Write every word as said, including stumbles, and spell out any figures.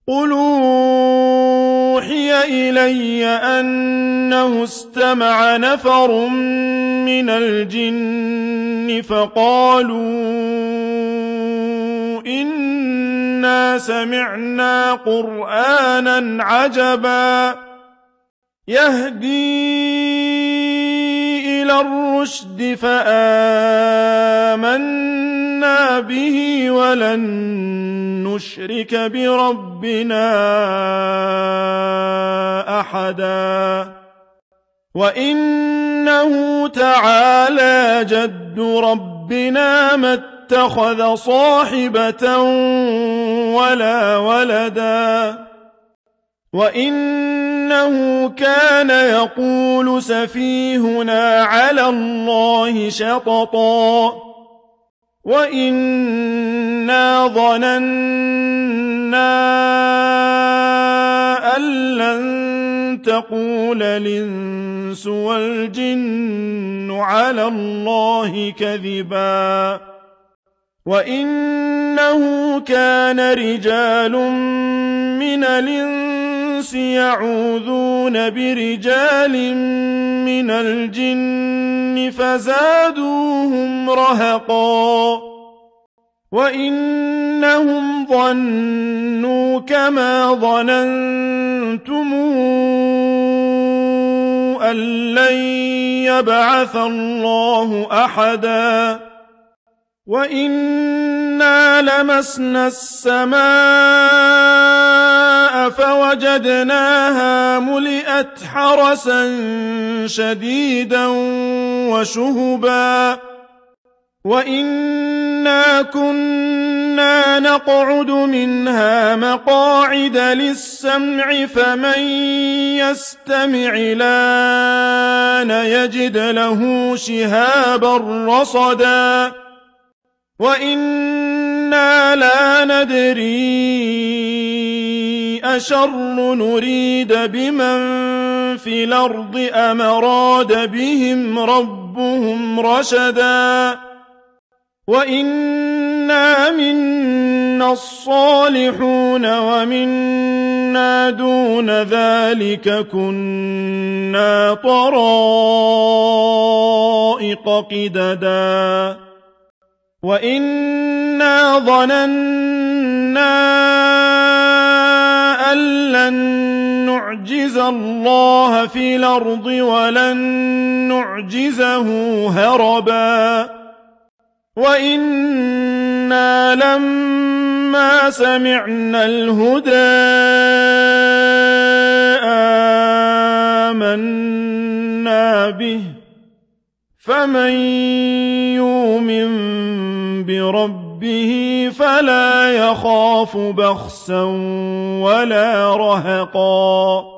قُلْ أُوحِيَ إِلَيَّ أَنَّهُ اسْتَمَعَ نَفَرٌ مِّنَ الْجِنِّ فَقَالُوا إِنَّا سَمِعْنَا قُرْآنًا عَجَبًا يَهْدِي إِلَى الرُّشْدِ فَآمَنَّا بِهِ وَلَن نُّشْرِكَ بِرَبِّنَا أَحَدًا وَإِنَّهُ تَعَالَىٰ جَدُّ رَبِّنَا مَا اتَّخَذَ صَاحِبَةً وَلَا وَلَدًا وَإِنَّهُ كَانَ يَقُولُ سَفِيهُنَا عَلَى اللَّهِ شَطَطًا وَإِنَّا ظَنَنَّا أَن لَّن تَقُولَ الْإِنسُ وَالْجِنُّ عَلَى اللَّهِ كَذِبًا وَإِنَّهُ كَانَ رِجَالٌ مِّنَ الْإِنسِ يَعُوذُونَ بِرِجَالٍ مِّنَ الْجِنِّ فَزَادُوهُمْ رَهَقًا وَإِنَّهُمْ ظَنُّوا كَمَا ظَنَنتُمْ أَن لَّن يَبْعَثَ اللَّهُ أَحَدًا وَإِنَّا لَمَسْنَا السَّمَاءَ فَوَجَدْنَاهَا مُلِئَتْ حَرَسًا شَدِيدًا وَشُهُبًا وَإِنَّا كُنَّا نَقْعُدُ مِنْهَا مَقَاعِدَ لِلسَّمْعِ فَمَن يَسْتَمِعِ الْآنَ يَجِدْ لَهُ شِهَابًا رَّصَدًا وَإِنَّا لَا نَدْرِي أَشَرٌّ نُّرِيدَ بِمَن فِي الْأَرْضِ أَمْ أَرَادَ بِهِمْ رَبُّهُمْ رَشَدًا وَإِنَّا مِنَّا الصَّالِحُونَ وَمِنَّا دُونَ ذَٰلِكَ كُنَّا طَرَائِقَ قِدَدًا وَإِنَّا ظَنَنَّا أَن لَّن نُّعْجِزَ اللَّهَ فِي الْأَرْضِ وَلَن نُّعْجِزَهُ هَرَبًا وَإِنَّا لَمَّا سَمِعْنَا الْهُدَىٰ آمَنَّا بِهِ فَمَن يُؤْمِن بِرَبِّهِ فَلَا يَخَافُ بَخْسًا وَلَا رَهَقًا